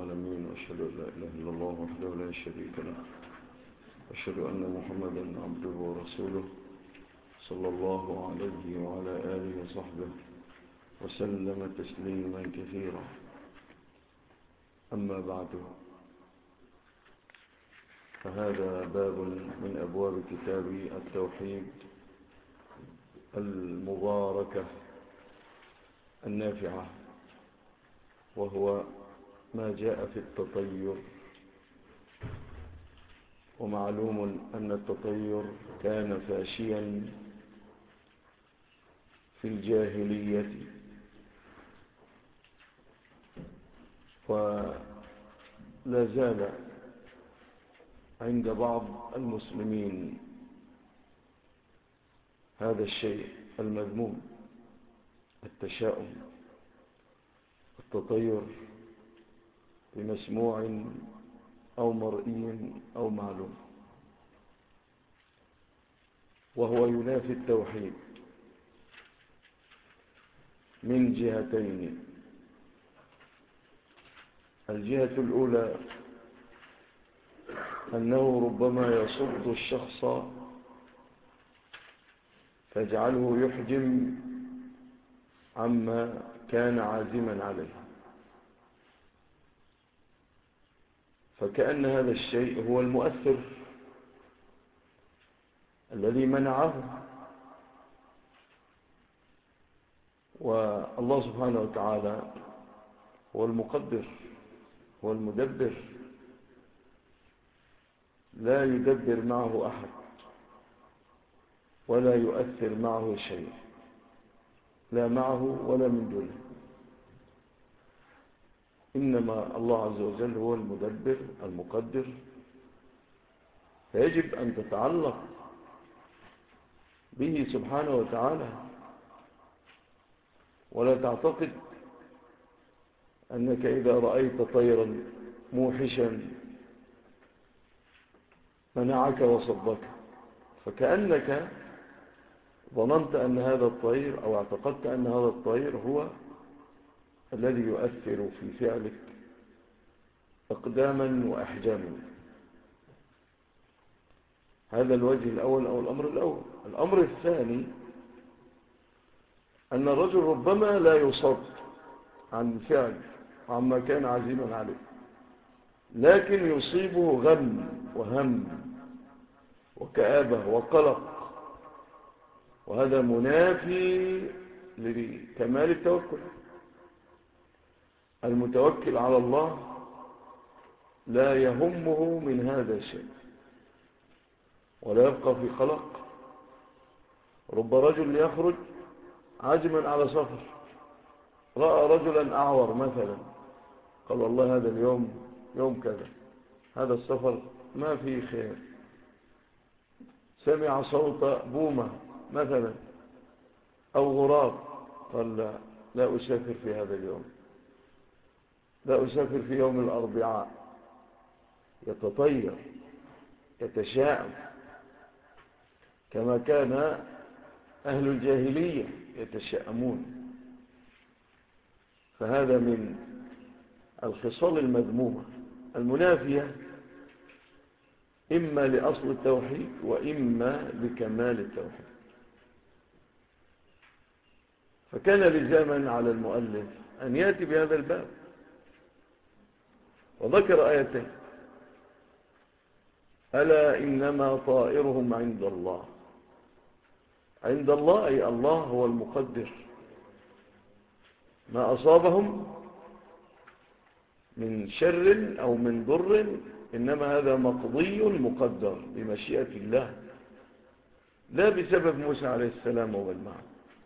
العالمين، وأشهد أن لا إله إلا الله وحده لا شريك له، وأشهد أن محمدا عبده ورسوله صلى الله عليه وعلى آله وصحبه وسلم تسليما كثيرا. أما بعد، فهذا باب من أبواب كتاب التوحيد المباركة النافعة، وهو ما جاء في التطير. ومعلوم أن التطير كان فاشيا في الجاهلية، ولا زال عند بعض المسلمين هذا الشيء المذموم، التشاؤم، التطير بمسموع أو مرئي أو معلوم، وهو ينافي التوحيد من جهتين. الجهة الأولى أنه ربما يصد الشخص فيجعله يحجم عما كان عازما عليه، فكأن هذا الشيء هو المؤثر الذي منعه. والله سبحانه وتعالى هو المقدر، هو المدبر، لا يدبر معه أحد ولا يؤثر معه شيء، لا معه ولا من دونه. إنما الله عز وجل هو المدبر المقدر، فيجب أن تتعلق به سبحانه وتعالى، ولا تعتقد أنك إذا رأيت طيرا موحشا منعك وصبك، فكأنك ظننت أن هذا الطير أو اعتقدت أن هذا الطير هو الذي يؤثر في فعلك إقداما وإحجاما. هذا الوجه الأول أو الأمر الأول. الأمر الثاني أن الرجل ربما لا يصد عن فعل عما كان عزيما عليه، لكن يصيبه غم وهم وكآبة وقلق، وهذا منافي لكمال التوكل. المتوكل على الله لا يهمه من هذا الشيء ولا يبقى في قلق. رب رجل يخرج عازما على سفر، رأى رجلا أعور مثلا، قال والله هذا اليوم يوم كذا، هذا السفر ما فيه خير. سمع صوت بومة مثلا أو غراب، قال لا أسافر في هذا اليوم، لا أسافر في يوم الأربعاء. يتطير، يتشاءم، كما كان أهل الجاهلية يتشاءمون. فهذا من الخصال المذمومة المنافية إما لأصل التوحيد وإما لكمال التوحيد. فكان لزاما على المؤلف أن يأتي بهذا الباب، وذكر آيتين: ألا إنما طائرهم عند الله. عند الله أي الله هو المقدر. ما أصابهم من شر أو من ضر إنما هذا مقضي مقدر بمشيئة الله، لا بسبب موسى عليه السلام ومن معه.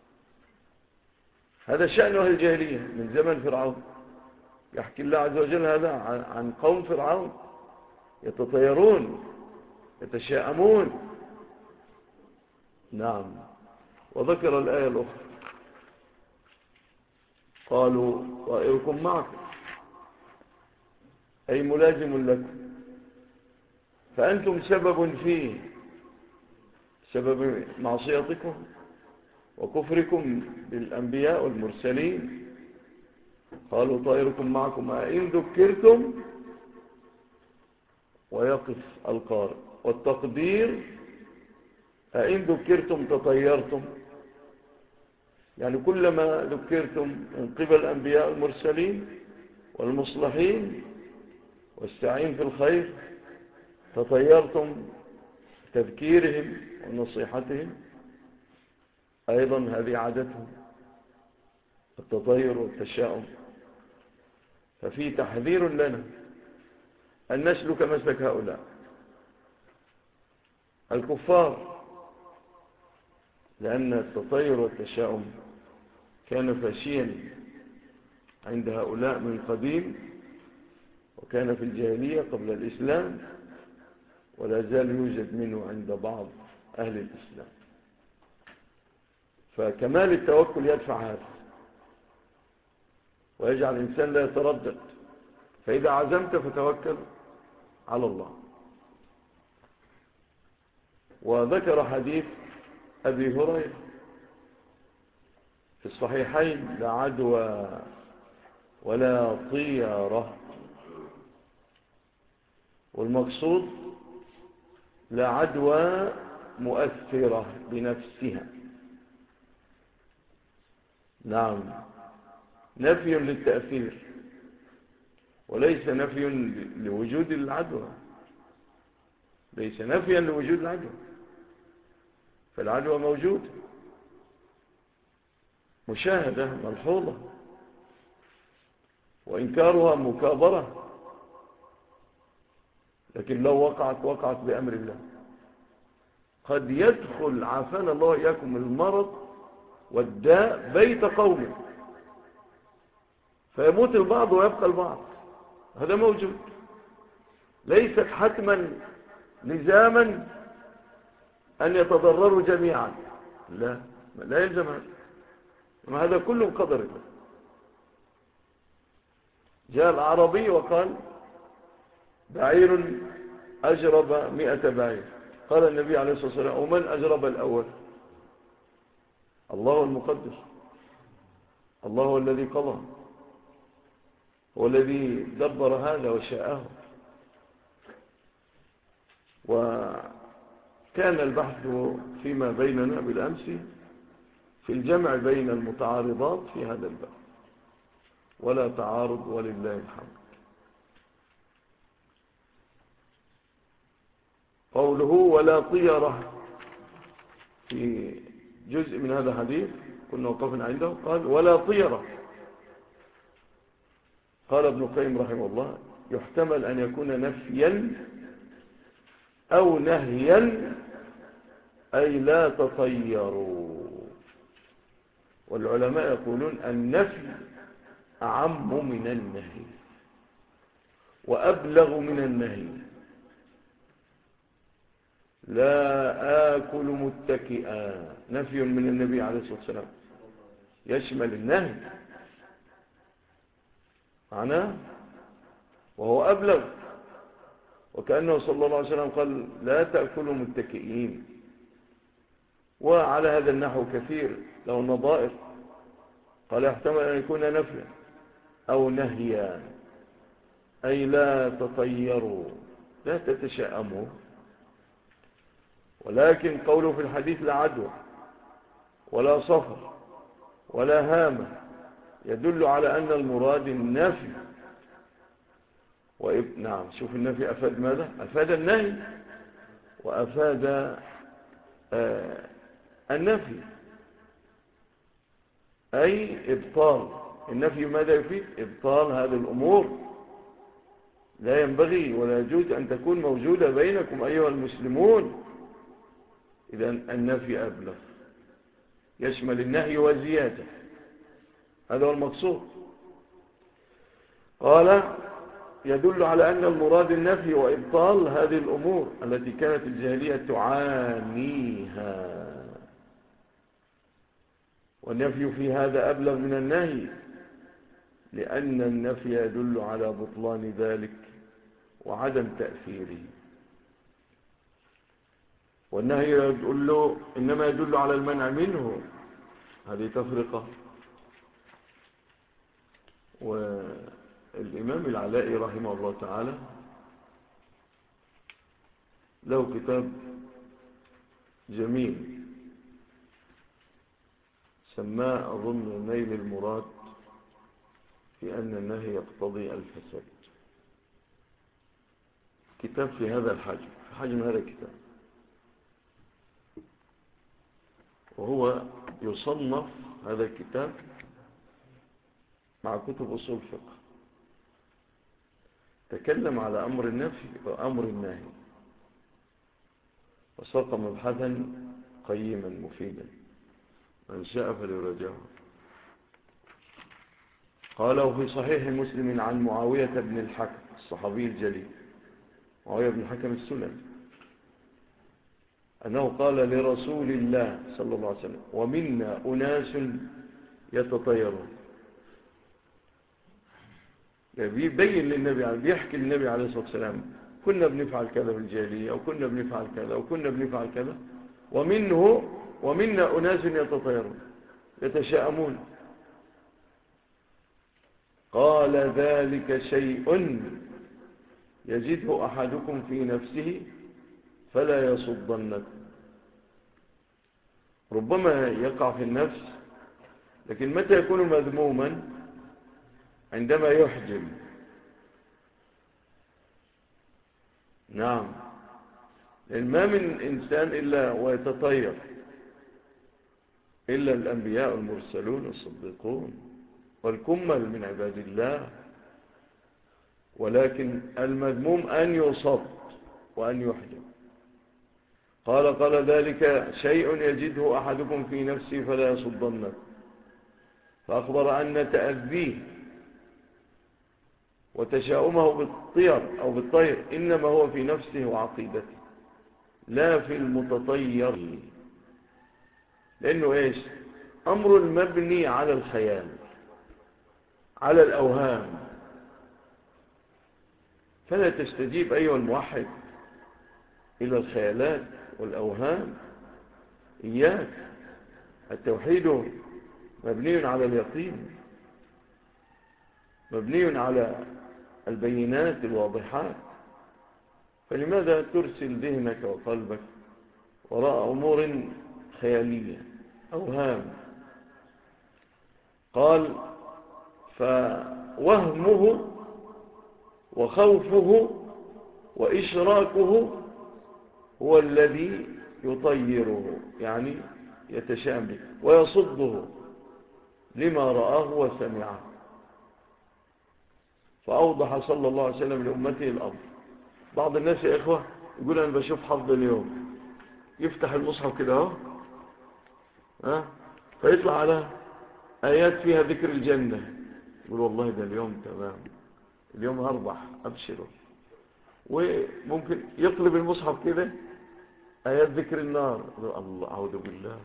هذا شأن أهل الجاهلية من زمن فرعون. يحكي الله عز وجل هذا عن قوم فرعون، يتطيرون، يتشاءمون. نعم. وذكر الآية الأخرى: قالوا طائركم معكم، أي ملازم لكم، فأنتم سبب فيه، سبب معصيتكم وكفركم بالأنبياء والمرسلين. قالوا طائركم معكم أئن ذكرتم، ويقف القارئ. والتقدير أئن ذكرتم تطيرتم، يعني كلما ذكرتم من قبل الأنبياء المرسلين والمصلحين والسعين في الخير تطيرتم تذكيرهم ونصيحتهم. أيضا هذه عادتهم التطير والتشاؤم. ففي تحذير لنا أن نسلك مسلك هؤلاء الكفار، لأن التطير والتشاؤم كان فاشيا عند هؤلاء من قديم، وكان في الجاهلية قبل الإسلام، ولا زال يوجد منه عند بعض أهل الإسلام. فكمال التوكل يدفع هذا ويجعل الإنسان لا يتردد. فإذا عزمت فتوكل على الله. وذكر حديث أبي هريرة في الصحيحين: لا عدوى ولا طيرة. والمقصود لا عدوى مؤثرة بنفسها. نعم، نفي للتأثير وليس نفي لوجود العدوى، ليس نفيا لوجود العدوى، فالعدوى موجودة مشاهدة ملحوظة، وإنكارها مكابرة، لكن لو وقعت بأمر الله. قد يدخل عافانا الله إياكم المرض والداء بيت قوم فيموت البعض ويبقى البعض، هذا موجود. ليست حتما لزاما أن يتضرروا جميعا، لا يلزم هذا، هذا كله بقدر الله. جاء الأعرابي وقال: بعير أجرب 100 بعير. قال النبي عليه الصلاة والسلام: ومن أجرب الأول؟ الله المقدر، الله هو الذي قضى، هو الذي دبر هذا وشاءه. وكان البحث فيما بيننا بالأمس في الجمع بين المتعارضات في هذا الباب، ولا تعارض ولله الحمد. قوله ولا طيرة في جزء من هذا الحديث كنا وقفنا عنده، قال ولا طيرة. قال ابن القيم رحمه الله: يحتمل أن يكون نفيا أو نهيا، أي لا تطيروا. والعلماء يقولون النفي أعم من النهي وأبلغ من النهي. لا آكل متكئا نفي من النبي عليه الصلاة والسلام يشمل النهي معناه، وهو أبلغ. وكأنه صلى الله عليه وسلم قال: لا تأكلوا متكئين. وعلى هذا النحو كثير له نظائر. قال يحتمل أن يكون نفيا أو نهيا، أي لا تطيروا، لا تتشأموا. ولكن قوله في الحديث لا عدوى ولا صفر ولا هامة يدل على أن المراد النفي. نعم، شوف النفي أفاد ماذا؟ أفاد النهي وأفاد النفي، أي إبطال. النفي ماذا يفيد؟ إبطال هذه الأمور. لا ينبغي ولا يجوز أن تكون موجودة بينكم أيها المسلمون. إذن النفي أبلغ، يشمل النهي والزيادة، هذا هو المقصود. قال يدل على أن المراد النفي وإبطال هذه الأمور التي كانت الجاهلية تعانيها. والنفي في هذا أبلغ من النهي، لأن النفي يدل على بطلان ذلك وعدم تأثيره، والنهي إنما يدل على المنع منه. هذه تفرقة. والإمام العلائي رحمه الله تعالى له كتاب جميل سماه أظن نيل المراد في أن النهي يقتضي الفساد. كتاب في هذا الحجم، في حجم هذا الكتاب، وهو يصنف هذا الكتاب مع كتب أصول الفقه. تكلم على أمر النفي وأمر النهي وساق مبحثا قيما مفيدا، من شاء فليراجعه. قاله في صحيح مسلم عن معاوية بن الحكم الصحابي الجليل، معاوية بن الحكم السلمي، أنه قال لرسول الله صلى الله عليه وسلم: ومنا أناس يتطيرون. بيبين للنبي، بيحكي للنبي عليه الصلاة والسلام: كنا بنفعل كذا في الجاهلية، وكنا بنفعل كذا، وكنا بنفعل كذا، ومنا أناس يتطيرون يتشاءمون. قال: ذلك شيء يجده أحدكم في نفسه فلا يصدنكم. ربما يقع في النفس، لكن متى يكون مذموما؟ عندما يحجم. نعم، لأن ما من إنسان إلا ويتطير، إلا الأنبياء المرسلون الصديقون والكمل من عباد الله. ولكن المذموم أن يصد وأن يحجم. قال: ذلك شيء يجده أحدكم في نفسه فلا يصدنك. فأخبر أن تأذيه وتشاؤمه بالطير أو بالطير إنما هو في نفسه وعقيدته، لا في المتطير. لأنه إيش؟ أمر مبني على الخيال، على الأوهام. فلا تستجيب أيها الموحد إلى الخيالات والأوهام. إياك، التوحيد مبني على اليقين، مبني على البينات الواضحات. فلماذا ترسل ذهنك وقلبك وراء أمور خيالية، أوهام؟ قال: فوهمه وخوفه وإشراكه هو الذي يطيره، يعني يتشائم به ويصده لما رآه وسمعه. فأوضح صلى الله عليه وسلم لأمته الأمر. بعض الناس يا إخوة يقول: أنا بشوف حظ اليوم، يفتح المصحف كده فيطلع على آيات فيها ذكر الجنة، يقول: والله ده اليوم تمام، اليوم هربح، أبشره. وممكن يقلب المصحف كده آيات ذكر النار، الله، أعوذ بالله.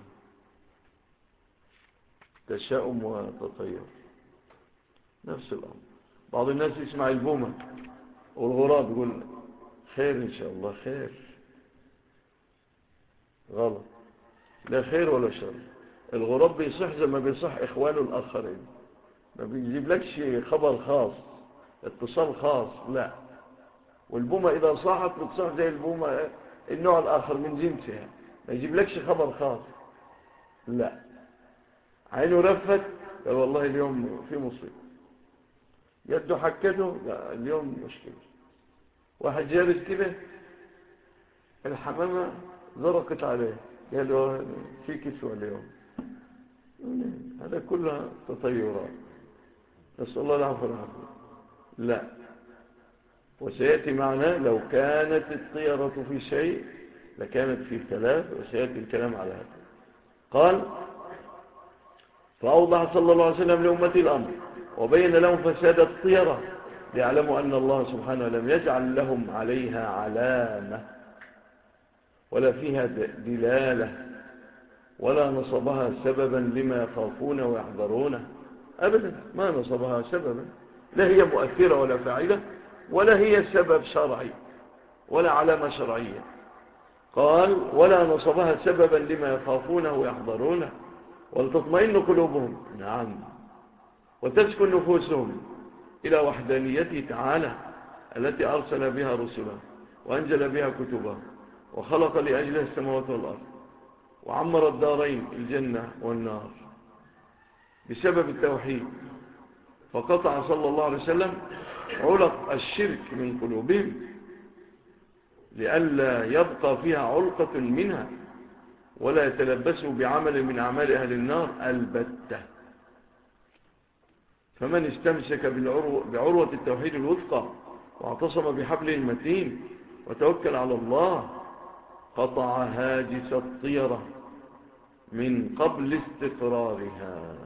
تشاؤم وتطير، نفس الأمر. بعض الناس يسمع البومة والغراب يقول: خير إن شاء الله، خير. غلط، لا خير ولا شر. الغراب بيصح زي ما بيصح إخوانه الآخرين، ما بيجيب لكش خبر خاص، اتصال خاص، لا. والبومة إذا صاحت بتصح زي البومة النوع الآخر من جنسها، ما يجيب لكش خبر خاص، لا. عينه رفت، قال: والله اليوم في مصيبة. يده حكته، لا اليوم مشكلة. واحد جالس كده، الحمامة زرقت عليه، قال له: في كسوة اليوم. هذا كلها تطيرات، نسأل الله العفو والعافية. لا. وسيأتي معنا لو كانت الطيرة في شيء لكانت في ثلاث، وسيأتي الكلام على هذا. قال: فأوضح صلى الله عليه وسلم لأمتي الأمر وبين لهم فساد الطيرة ليعلموا أن الله سبحانه لم يجعل لهم عليها علامة ولا فيها دلالة ولا نصبها سببا لما يخافون ويحذرونه. أبدا ما نصبها سببا، لا هي مؤثرة ولا فاعلة، ولا هي سبب شرعي ولا علامة شرعية. قال: ولا نصبها سببا لما يخافونه ويحذرونه ولتطمئن قلوبهم. نعم، وتسكن نفوسهم إلى وحدانيته تعالى التي أرسل بها رسله وأنزل بها كتبه وخلق لأجلها السماوات والأرض وعمر الدارين الجنة والنار بسبب التوحيد. فقطع صلى الله عليه وسلم علق الشرك من قلوبهم لئلا يبقى فيها علقة منها ولا يتلبسوا بعمل من أعمال أهل النار البتة. فمن استمسك بعروة التوحيد الوثقى واعتصم بحبله المتين وتوكل على الله قطع هاجس الطيرة من قبل استقرارها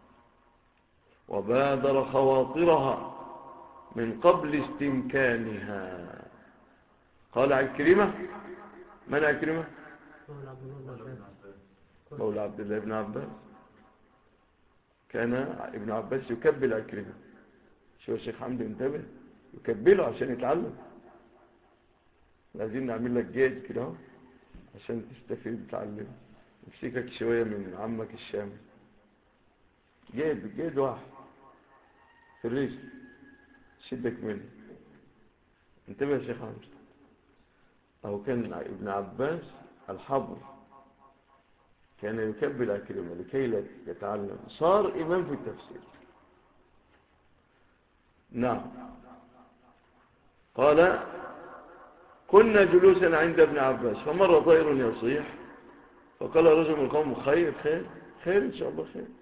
وبادر خواطرها من قبل استمكانها. قال عكرمة. من عكرمة؟ مولى عبد الله بن عباس. كان ابن عباس يكبل عكرمة. شو الشيخ حمد انتبه، يكبله عشان يتعلم. لازم نعمل لك جيد كده عشان تستفيد وتتعلم. نمسكك شوية من عمك الشامي. جيد واحد في الرجل شدك منه. انتبه يا شيخ حمد. أو كان ابن عباس الحبر كان يكبل عكرمة لكي لا يتعلم. صار إمام في التفسير. نعم. قال كنا جلوسا عند ابن عباس فمر طير يصيح فقال رجل من القوم خير إن شاء الله خير.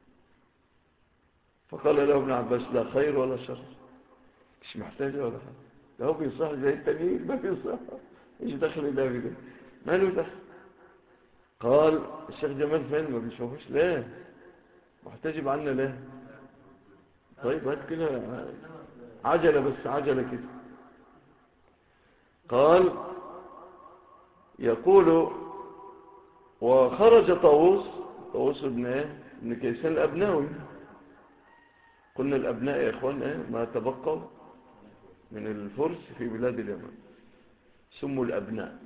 فقال له ابن عباس لا خير ولا شر. مش محتاج ولا حاجة. ده هو بيصح زي التانيين ما بيصح. ايش دخل ده بده؟ ما له دخل. قال الشيخ جمال فين ما بيشوفوش ليه؟ محتجب عنا ليه؟ طيب هات كده عجلة بس عجلة كده. قال يقول وخرج طاووس ابن كيسان الأبناوي. قلنا الأبناء يا إخوان ما تبقوا من الفرس في بلاد اليمن سموا الأبناء.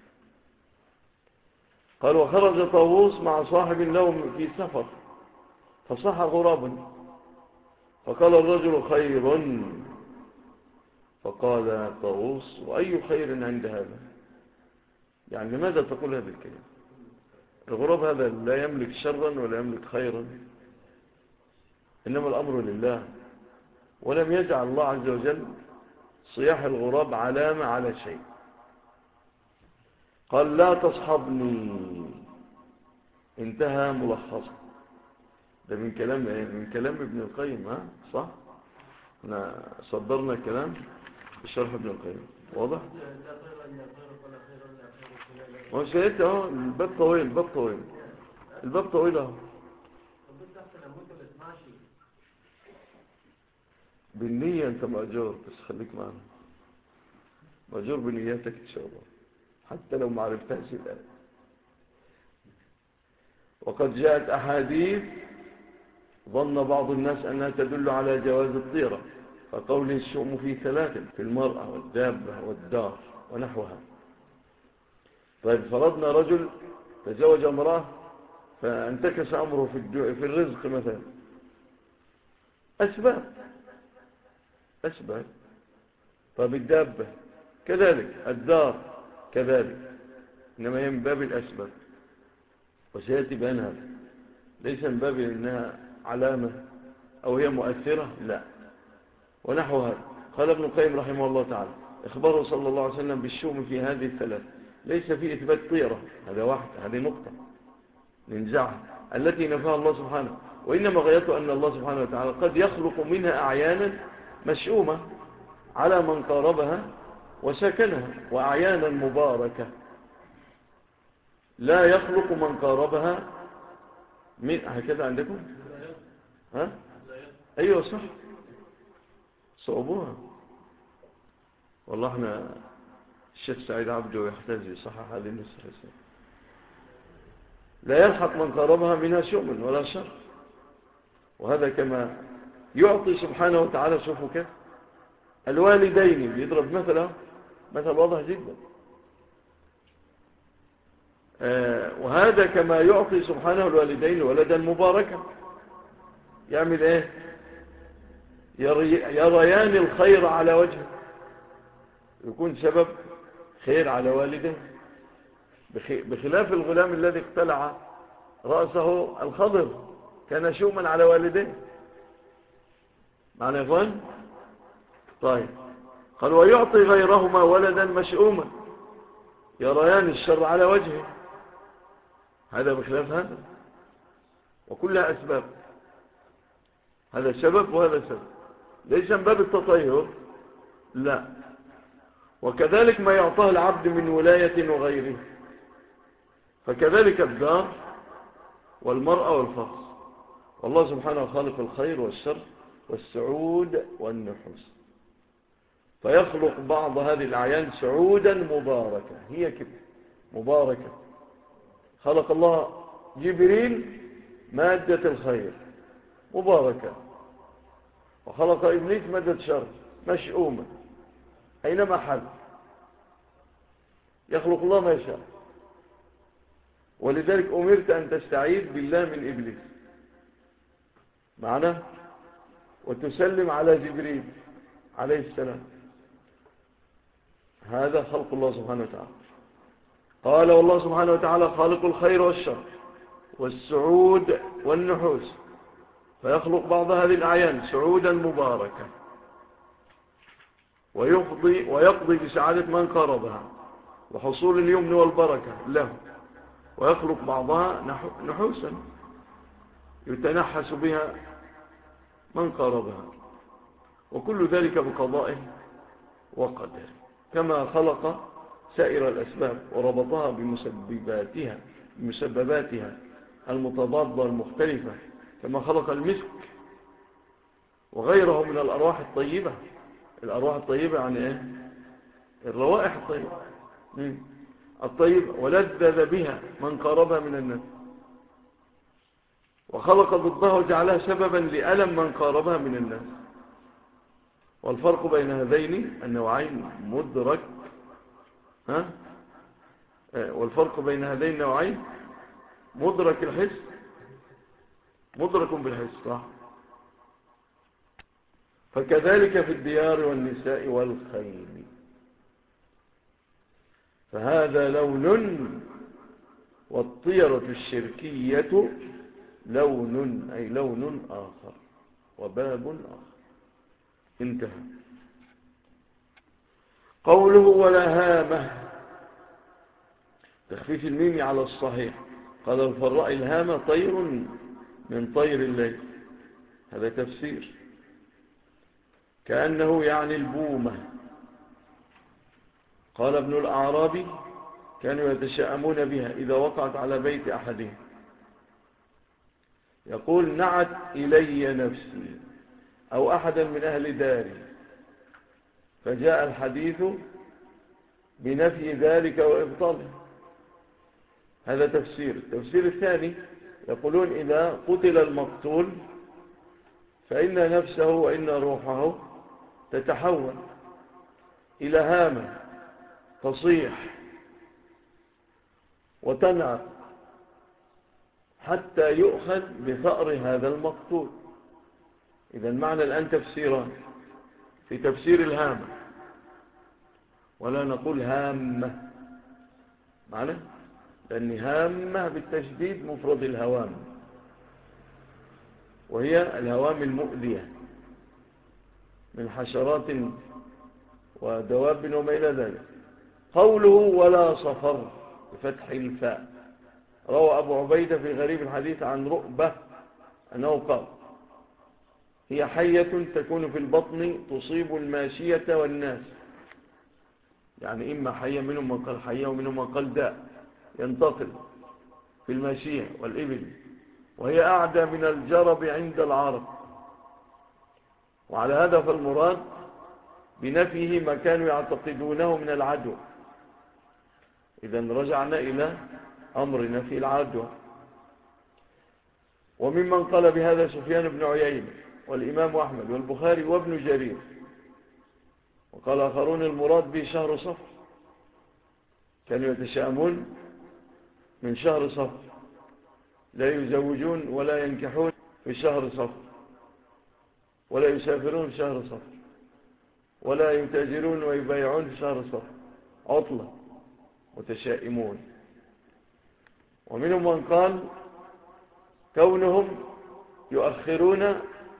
قال وخرج طاووس مع صاحب لهم في سفر فصح غرابا فقال الرجل خير. فقال طاووس وأي خير عند هذا؟ يعني لماذا تقول هذا الكلام؟ الغراب هذا لا يملك شرا ولا يملك خيرا، إنما الأمر لله. ولم يجعل الله عز وجل صياح الغراب علامة على شيء. قال لا تصحبني. انتهى ملخصا. ده من كلام ايه؟ من كلام ابن القيم. صح؟ احنا صدرنا الكلام بشرح ابن القيم. واضح؟ ما هو شايفت الباب طويل اهو. بالنية انت مأجور بس خليك معنا. مأجور بنياتك ان شاء الله حتى لو ما عرفتهاش الآن. وقد جاءت أحاديث ظن بعض الناس أنها تدل على جواز الطيرة فقول الشؤم في ثلاث في المرأة والدابة والدار ونحوها. طيب فرضنا رجل تزوج امرأة فانتكس أمره في الرزق مثلا. أسباب. طيب الدابة كذلك، الدار كذلك، إنما هي من باب الأسباب وسيأتي بأنها ليس من باب إنها علامة أو هي مؤثرة، لا. ونحو هذا قال ابن القيم رحمه الله تعالى إخباره صلى الله عليه وسلم بالشؤم في هذه الثلاث ليس في إثبات طيرة. هذا واحد، هذه نقطة ننزعها التي نفاها الله سبحانه. وإنما غايته أن الله سبحانه وتعالى قد يخلق منها أعيانا مشؤومة على من قاربها وسكنها وأعيانا مباركة لا يخلق من قاربها من هكذا عندكم. أيوة صح صعبوها. والله احنا الشيخ سعيد عبده يحتاج يصحح هذه النسخة. لا يلحق من قاربها منها شؤم ولا شر. وهذا كما يعطي سبحانه وتعالى. شوفوا كيف الوالدين بيضرب مثل واضح جدا. وهذا كما يعطي سبحانه الوالدين ولدا مباركا. يعمل ايه؟ يريان الخير على وجهه، يكون سبب خير على والده، بخلاف الغلام الذي اقتلع رأسه الخضر كان شوما على والديه. معنى يا إخوان؟ طيب، قال ويعطي غيرهما ولدا مشؤوما، يريان الشر على وجهه، هذا بخلاف هذا، وكلها أسباب، هذا سبب وهذا سبب، ليس من باب التطير، لا. وكذلك ما يعطاه العبد من ولاية وغيره، فكذلك الدار والمرأة والفرس، والله سبحانه خالق الخير والشر والسعود والنحوس، فيخلق بعض هذه الأعيان سعودا مباركة، هي كده مباركة. خلق الله جبريل مادة الخير مباركة، وخلق إبليس مادة شر مشؤومة، أينما حل يخلق الله ما يشاء. ولذلك أمرت أن تستعيذ بالله من إبليس معنا، وتسلم على جبريل عليه السلام. هذا خلق الله سبحانه وتعالى. قال والله سبحانه وتعالى خالق الخير والشر والسعود والنحوس، فيخلق بعض هذه الأعيان سعودا مباركة، ويقضي بسعادة من قاربها وحصول اليمن والبركة له، ويخلق بعضها نحوسا يتنحس بها من قاربها، وكل ذلك بقضائه وقدره، كما خلق سائر الأسباب وربطها بمسبباتها المتضادة المختلفة، كما خلق المسك وغيره من الأرواح الطيبة. الأرواح الطيبة يعني إيه؟ الروائح الطيبة ولذذ بها من قاربها من الناس، وخلق ضدها وجعلها سببا لألم من قاربها من الناس. والفرق بين هذين النوعين مدرك، والفرق بين هذين النوعين مدرك الحس، مدرك بالحس، صح. فكذلك في الديار والنساء والخيل، فهذا لون، والطيرة الشركية لون، أي لون آخر وباب آخر. انتهى. قوله ولا هامة، تخفيف الميم على الصحيح. قال الفراء الهامة طير من طير الليل، هذا تفسير، كأنه يعني البومة. قال ابن الأعرابي كانوا يتشاءمون بها إذا وقعت على بيت أحدهم، يقول نعت إلي نفسي أو أحدا من أهل داري، فجاء الحديث بنفي ذلك وإبطاله، هذا تفسير. التفسير الثاني يقولون إذا قتل المقتول فإن نفسه وإن روحه تتحول إلى هامة تصيح وتنعق حتى يؤخذ بثأر هذا المقتول. إذا المعنى الآن تفسيران، في تفسير الهامة، ولا نقول هامة معنى، لأن هامة بالتشديد مفرد الهوام، وهي الهوام المؤذية من حشرات ودواب وما إلى ذلك. قوله ولا صفر بفتح الفاء، روى أبو عبيدة في غريب الحديث عن رؤبة أنه قال هي حية تكون في البطن تصيب الماشية والناس، يعني إما حية، منهم من قال حية ومنهم من قال داء ينتقل في الماشية والإبل، وهي أعدى من الجرب عند العرب. وعلى هذا فالمراد بنفيه ما كانوا يعتقدونه من العدوى. إذن رجعنا إلى أمر نفي العدوى. وممن قال بهذا سفيان بن عيينة والإمام أحمد والبخاري وابن جرير. وقال آخرون المراد به شهر صفر، كانوا يتشاءمون من شهر صفر، لا يزوجون ولا ينكحون في شهر صفر. ولا يسافرون في شهر صفر، ولا يتاجرون ويبايعون في شهر صفر، عطلة، متشائمون. ومنهم من قال كونهم يؤخرون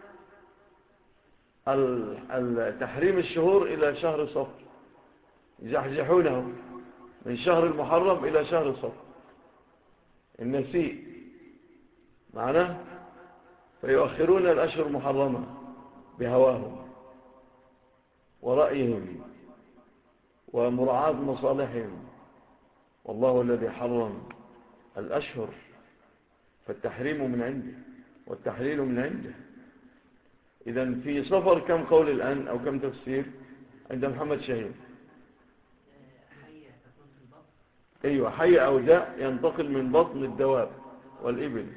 تحريم الشهور إلى شهر صفر، يزحزحونه من شهر المحرم إلى شهر صفر، النسيء معناه، فيؤخرون الأشهر المحرمة بهواهم ورأيهم ومراعاة مصالحهم، والله الذي حرم الأشهر، فالتحريم من عنده والتحليل من عنده. إذن في صفر كم قول الآن أو كم تفسير عند محمد شهيد؟ أيوة، حي أو داء ينتقل من بطن الدواب والإبل،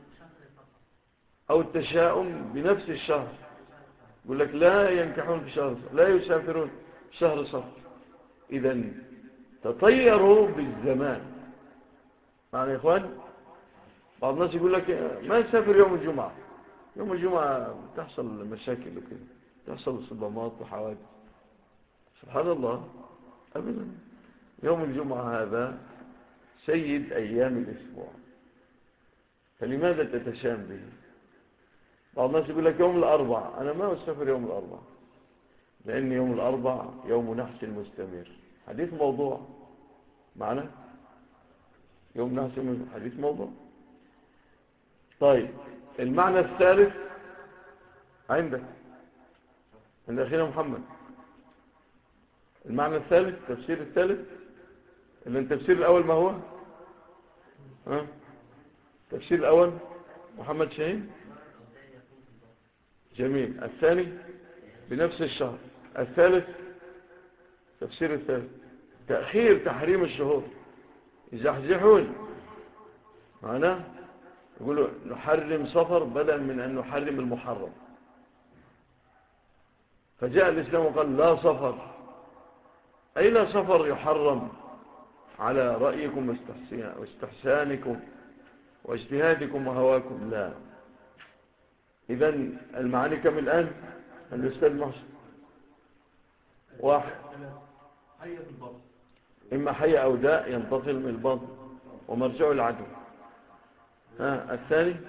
أو التشاؤم بنفس الشهر، يقول لك لا ينكحون في شهر صفر، لا يسافرون في شهر صفر. إذن تطيروا بالزمان. معنى يا إخوان، بعض الناس يقول لك ما يسافر يوم الجمعة. يوم الجمعة تحصل مشاكل وكذا، تحصل صدمات وحوادث. سبحان الله، أبدا. يوم الجمعة هذا سيد أيام الأسبوع، فلماذا تتشام به؟ بعض الناس يقول لك يوم الأربع، أنا ما أسافر يوم الأربع، لأن يوم الأربع يوم نحس مستمر. حديث موضوع معنا، يوم نحس حديث موضوع. طيب، المعنى الثالث عند أخينا محمد، المعنى الثالث، التفسير الثالث، اللي التفسير الأول ما هو؟ التفسير الأول محمد شاهين، جميل. الثاني بنفس الشهر. الثالث، تفسير الثالث تأخير تحريم الشهور، يزحزحون، معناه يقولوا نحرم صفر بدلا من أن نحرم المحرم. فجاء الإسلام وقال لا صفر، أي لا صفر يحرم على رأيكم واستحسانكم واجتهادكم وهواكم، لا. إذن المعاني كم الآن؟ الأستاذ محسن واحد، إما حي أو داء ينتقل من البطن ومرجعه العدو. الثاني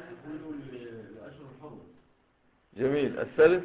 جميل. الثالث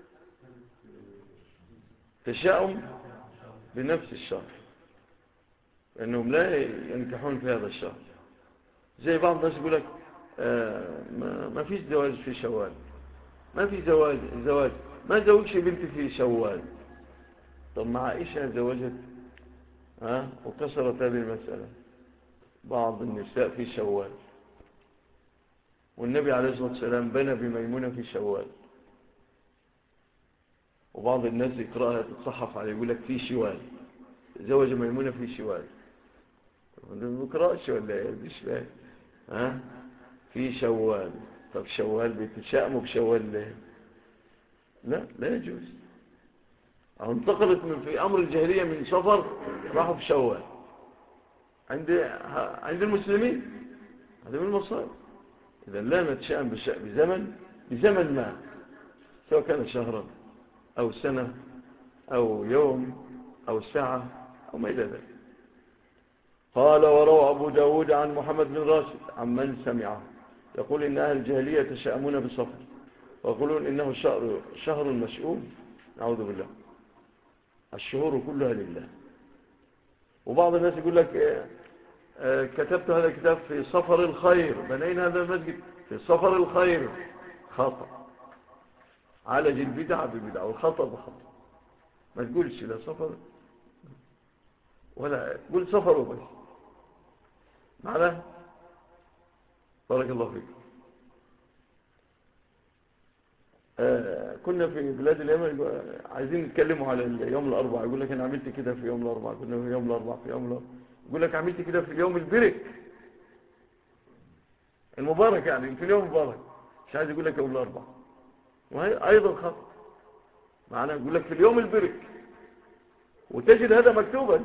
تشاؤم بنفس الشهر، لأنهم لا ينكحون في هذا الشهر. زي بعض الناس يقول لك ما فيش زواج في شوال، ما في زواج ما زوجش بنتي في شوال. طب مع عائشة زوجت وكسرت هذه المسألة بعض النساء في شوال، والنبي عليه الصلاة والسلام بنى بميمونة في شوال. وبعض الناس يقرأها تتصحف عليه يقول لك في شوال، زوج ميمونة في شوال. ما بيقرأش ولا ايه؟ مش فاهم. في شوال. طب شوال بيتشائموا بشوال ليه؟ لا يجوز. أو انتقلت في أمر الجاهلية من سفر راحوا في شوال عند المسلمين، هذا من المصائب. إذا لا نتشائم بزمن ما، سواء كان شهرا أو سنة أو يوم أو ساعة أو ما إلى ذلك. قال وروى أبو داود عن محمد بن راشد عن من سمعه يقول إن أهل الجاهلية يتشائمون بصفر ويقولون إنه شهر مشؤوم. نعوذ بالله، الشهور كلها لله. وبعض الناس يقول لك كتبت هذا الكتاب في صفر الخير، بنينا هذا المسجد في صفر الخير. خطأ، عالج البدع ببدع والخطأ بخطأ. ما تقولش لا صفر ولا قول صفر وبس. معنا بارك الله فيك. كنا في بلاد اليمن عايزين نتكلموا على يوم الأربعاء، يقول لك أنا عملت كده في يوم الأربعاء، كنا في يوم الأربعاء يقول لك عملت كده في اليوم البرك المبارك، يعني في اليوم المبارك، مش عايز يقول لك يوم الأربعاء، وهي أيضا خطأ. معناه يقول لك في اليوم البرك، وتجد هذا مكتوبا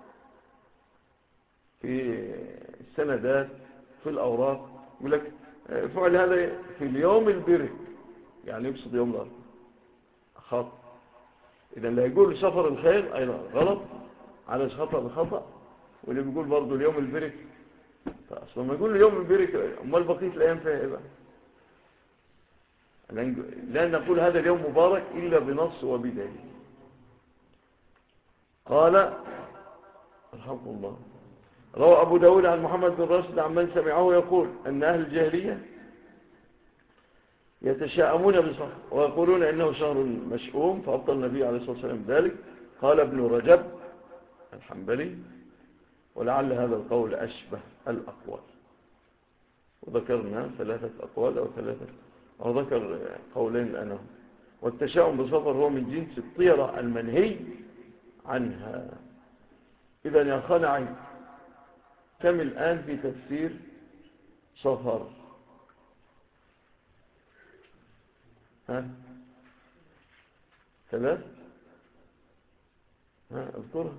في السندات في الأوراق، يقول لك فعل هذا في اليوم البرك، يعني يقصد يوم الأربعاء. خطأ. إذا اللي هيقول سفر الخير أيضا غلط على خطأ بخطأ، واللي بيقول برضو اليوم البرك، فأصلا ما يقول اليوم البرك أمال بقية الأيام فيها إيه بقى؟ لا نقول هذا اليوم مبارك إلا بنص وبدليل. قال رحمه الله: روى أبو داود عن محمد بن راشد عن من سمعه يقول أن أهل الجاهلية يتشاءمون بصفر ويقولون إنه شهر مشؤوم، فأبطل النبي عليه الصلاة والسلام ذلك. قال ابن رجب الحنبلي: ولعل هذا القول أشبه الأقوال. وذكرنا 3 أقوال أو ذكر قولين الآن. والتشاؤم بصفر هو من جنس الطيرة المنهي عنها. إذن يا أخانا عين، كم الآن في تفسير صفر؟ ها 3. اذكرها.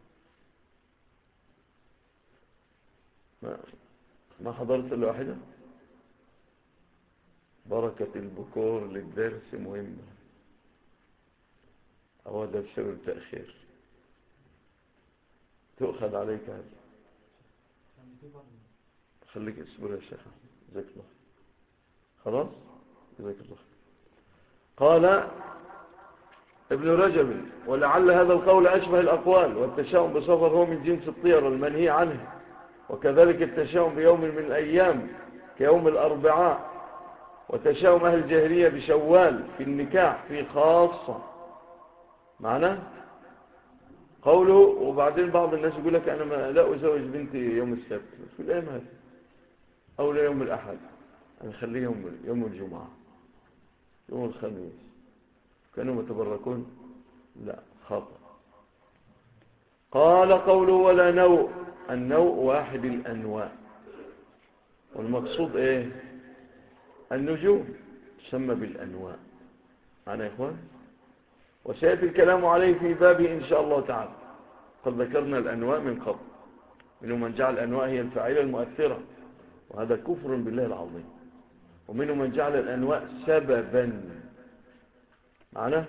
ما حضرت إلا واحدة. بركة البكور للدرس مهمة، أو هذا بسبب التأخير تؤخذ عليك هذا. خليك اصبر يا شيخ، جزاك الله خلاص، جزاك الله. قال ابن رجب: ولعل هذا القول أشبه الأقوال. والتشاؤم بصفر هو من جنس الطير المنهي عنه، وكذلك التشاؤم بيوم من الأيام كيوم الأربعاء. وتشاؤم أهل الجاهلية بشوال في النكاح في خاصة. معنى قوله: وبعدين بعض الناس يقول لك أنا لا أزوج بنتي يوم السبت، في الأيام هذه، أو لا يوم الأحد، أنا خليه يوم الجمعة، يوم الخميس، كانوا متبركون. لا، خطأ. قال قوله: ولا نوء. النوء واحد الأنواع، والمقصود إيه؟ النجوم تسمى بالأنواع. معنا يا إخوان؟ وسيأتي الكلام عليه في بابه إن شاء الله تعالى. قد ذكرنا الأنواع من قبل، منهم من جعل الأنواع هي الفاعلة المؤثرة، وهذا كفر بالله العظيم. ومنهم من جعل الأنواع سببا، معنا،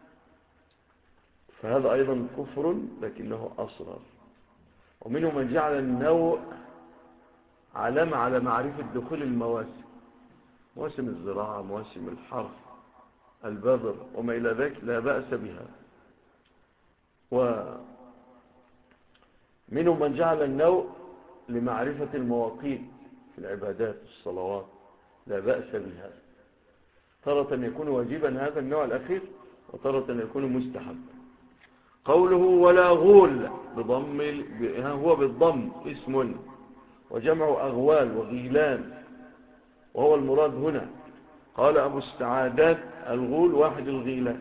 فهذا أيضا كفر لكنه أصغر. ومنهم من جعل النوع علامة على معرفة دخول المواسم، مواسم الزراعة، مواسم الحرث، البذر وما إلى ذلك، لا بأس بها. ومنهم من جعل النوع لمعرفة المواقيت في العبادات الصلوات، لا بأس بها. تارة يكون واجبا هذا النوع الأخير، وتارة يكون مستحب. قوله: ولا غول بضم، هو بالضم اسم، وجمع أغوال وغيلان، وهو المراد هنا. قال أبو السعادات: الغول واحد الغيلان،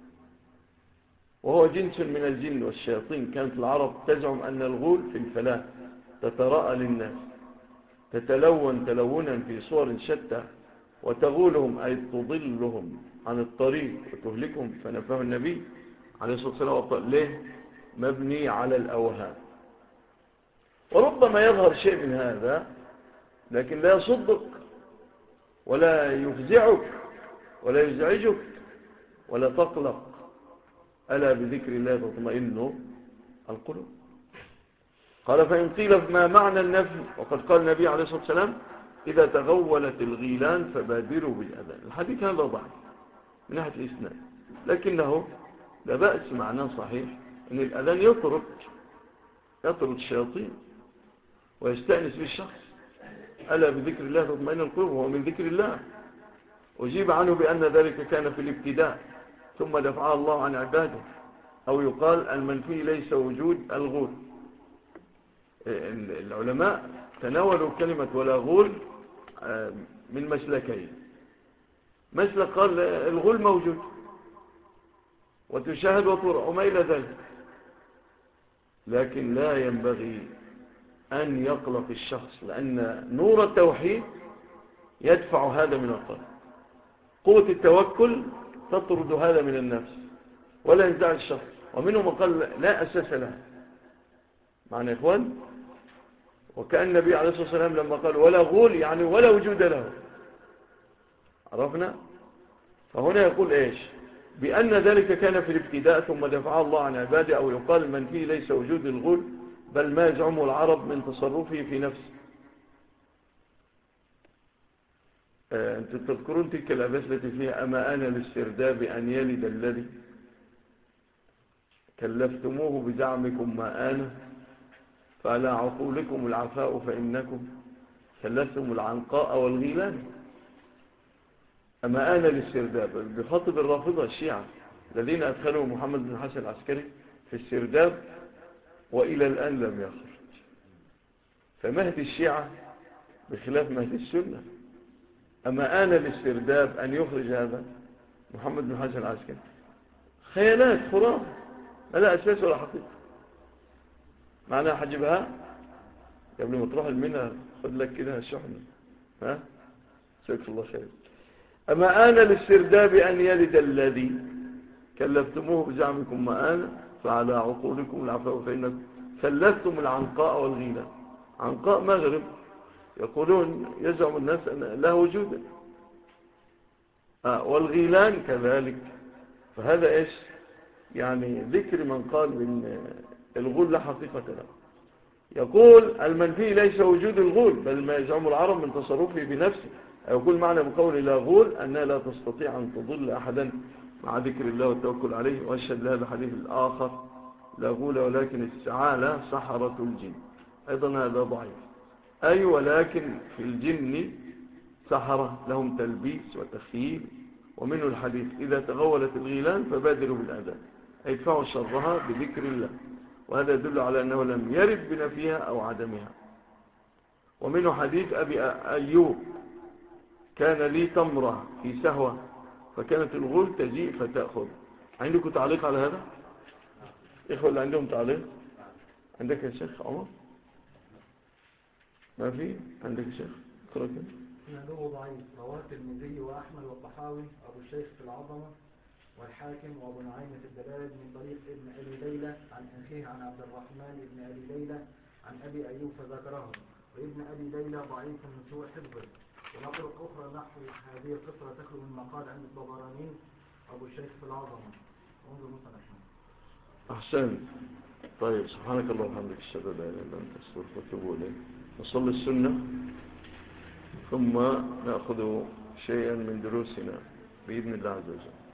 وهو جنس من الجن والشياطين. كانت العرب تزعم أن الغول في الفلاة تتراءى للناس، تتلون تلونا في صور شتى، وتغولهم أي تضلهم عن الطريق وتهلكهم. فنفاه النبي عليه الصلاة والسلام. ليه؟ مبني على الأوهام. وربما يظهر شيء من هذا لكن لا يصدق ولا يفزعك ولا يزعجك ولا تقلق. ألا بذكر الله تطمئن القلوب. قال: فإن قيل ما معنى النفي؟ وقد قال النبي عليه الصلاة والسلام: إذا تغولت الغيلان فبادروا بالأذان. الحديث هذا ضعيف من ناحية الإسناد، لكنه لا بأس، معناه صحيح، أن الأذان يطرد الشياطين ويستأنس بالشخص. ألا بذكر الله تطمئن القلوب، وهو من ذكر الله. أجيب عنه بأن ذلك كان في الابتداء، ثم دفعها الله عن عباده. أو يقال المنفي ليس وجود الغول. العلماء تناولوا كلمة ولا غول من مسلكين. مسلك قال الغول موجود وتشاهد وترى وما إلى ذلك، لكن لا ينبغي أن يقلق الشخص، لأن نور التوحيد يدفع هذا من القلب. قوة التوكل تطرد هذا من النفس ولا ينزع الشخص. ومنهم من قال لا أساس لها. معنى يا إخوان، وكأن النبي عليه الصلاة والسلام لما قال ولا غول يعني ولا وجود له. عرفنا؟ فهنا يقول إيش؟ بأن ذلك كان في الابتداء ثم دفع الله عن عباده، أو يقال من فيه ليس وجود الغول بل ما يزعمه العرب من تصرفه في نفسه. أنتم تذكرون تلك الأبيات التي فيها أما أنا للسرداب أن يلد الذي كلفتموه بزعمكم ما آن فعلى عقولكم العفاء فإنكم كلفتم العنقاء والغيلان. أما آن للسرداب بخاطب الرافضة الشيعة الذين أدخلوا محمد بن الحسن العسكري في السرداب وإلى الآن لم يخرج. فمهد الشيعة بخلاف مهد السنة. أما آن للسرداب أن يخرج هذا محمد بن الحسن العسكري، خيالات خرافة ما لا أساس ولا حقيقة. معناها حجبها قبل ما تروح المنى خد لك كده شحنة. ها شكرا الله خير. أما آن للسرداب أن يلد الذي كلفتموه بزعمكم ما آن فعلى عقولكم العفاء فإنكم كلفتم العنقاء والغيلان. عنقاء مغرب يقولون يزعم الناس أن لا وجود، والغيلان كذلك. فهذا إيش يعني ذكر من قال بأن الغول لا حقيقة له. يقول المنفي ليس وجود الغول بل ما يزعم العرب من تصرفه بنفسه. يقول معنى بقول لا غول أنها لا تستطيع أن تضل أحدا مع ذكر الله والتوكل عليه. وأشهد لهذا الحديث الآخر لا غول ولكن السعالة سحرة الجن، أيضا هذا ضعيف. أي ولكن في الجن سحرة لهم تلبيس وتخييل. ومنه الحديث إذا تغولت الغيلان فبادروا بالأذان أي ادفعوا شرها بذكر الله، وهذا يدل على أنه لم يرد بنفيها أو عدمها. ومنه حديث أبي أيوب كان لي تمرة في سهوة فكانت الغول تجيء فتأخذ. عندكم تعليق على هذا؟ إخوة اللي عندهم تعليق؟ عندك يا شيخ عمر؟ ما في؟ عندك يا شيخ؟ اقرأ كده. إسناده ضعيف، رواه الترمذي وأحمد والطحاوي أبو الشيخ في العظمة والحاكم وأبو نعيم في الدلائل من طريق ابن أبي ليلى عن أخيه عن عبد الرحمن بن أبي ليلى عن أبي أيوب فذكره. وابن أبي ليلى ضعيف من سوء حفظه. ونقل أخرى نحو هذه القصة تخلو من مقال عند الطبراني أبو الشيخ في العظمة. انظر مثلا. أحسن. طيب سبحانك اللهم وبحمدك أشهد أن لا إله إلا أنت أستغفرك وأتوب إليك. نصلي السنة ثم نأخذ شيئا من دروسنا بإذن الله عز وجل.